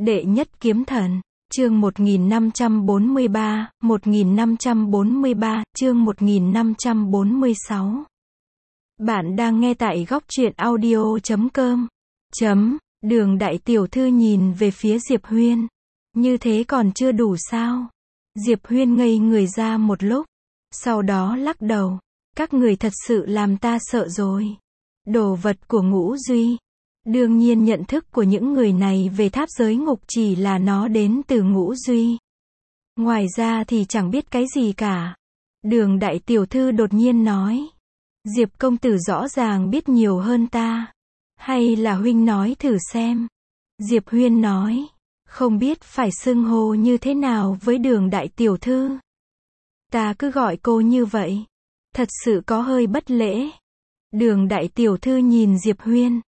Đệ nhất kiếm thần, chương 1543, chương 1546. Bạn đang nghe tại góc truyện audio.com. Đường đại tiểu thư nhìn về phía Diệp Huyên. Như thế còn chưa đủ sao? Diệp Huyên ngây người ra một lúc. Sau đó lắc đầu. Các người thật sự làm ta sợ rồi. Đồ vật của Ngũ Duy. Đương nhiên nhận thức của những người này về tháp giới ngục chỉ là nó đến từ Ngũ Duy. Ngoài ra thì chẳng biết cái gì cả. Đường đại tiểu thư đột nhiên nói. Diệp công tử rõ ràng biết nhiều hơn ta. Hay là huynh nói thử xem. Diệp Huyên nói. Không biết phải xưng hô như thế nào với đường đại tiểu thư. Ta cứ gọi cô như vậy. Thật sự có hơi bất lễ. Đường đại tiểu thư nhìn Diệp Huyên.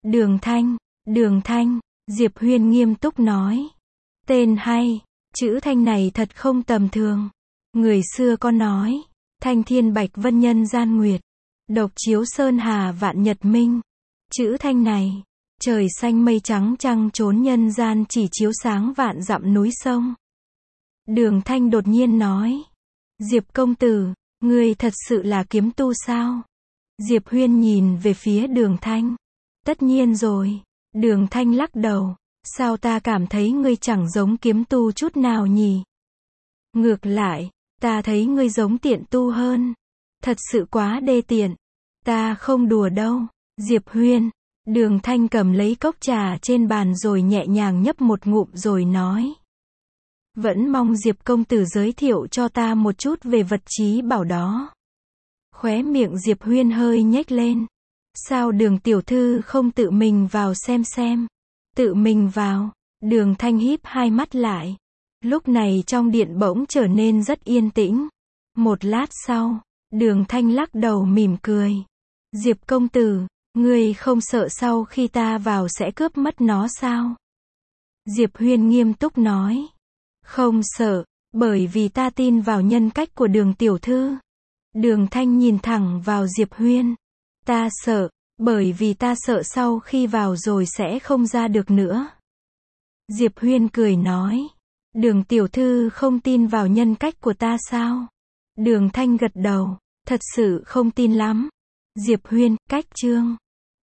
Đường Thanh, Diệp Huyên nghiêm túc nói. Tên hay, chữ Thanh này thật không tầm thường. Người xưa có nói, Thanh thiên bạch vân nhân gian nguyệt, độc chiếu sơn hà vạn nhật minh. Chữ Thanh này, trời xanh mây trắng trăng trốn nhân gian chỉ chiếu sáng vạn dặm núi sông. Đường Thanh đột nhiên nói. Diệp công tử, ngươi thật sự là kiếm tu sao? Diệp Huyên nhìn về phía Đường Thanh. Tất nhiên rồi. Đường Thanh lắc đầu. Sao ta cảm thấy ngươi chẳng giống kiếm tu chút nào nhỉ? Ngược lại, ta thấy ngươi giống tiện tu hơn. Thật sự quá đê tiện. Ta không đùa đâu. Diệp Huyên. Đường Thanh cầm lấy cốc trà trên bàn rồi nhẹ nhàng nhấp một ngụm rồi nói. Vẫn mong Diệp công tử giới thiệu cho ta một chút về vật trí bảo đó. Khóe miệng Diệp Huyên hơi nhếch lên. Sao Đường tiểu thư không tự mình vào xem? Tự mình vào. Đường Thanh híp hai mắt lại. Lúc này trong điện bỗng trở nên rất yên tĩnh. Một lát sau, Đường Thanh lắc đầu mỉm cười. Diệp công tử, ngươi không sợ sau khi ta vào sẽ cướp mất nó sao? Diệp Huyên nghiêm túc nói. Không sợ, bởi vì ta tin vào nhân cách của Đường tiểu thư. Đường Thanh nhìn thẳng vào Diệp Huyên. Ta sợ, bởi vì ta sợ sau khi vào rồi sẽ không ra được nữa. Diệp Huyên cười nói. Đường tiểu thư không tin vào nhân cách của ta sao? Đường Thanh gật đầu. Thật sự không tin lắm. Diệp Huyên, cách chương.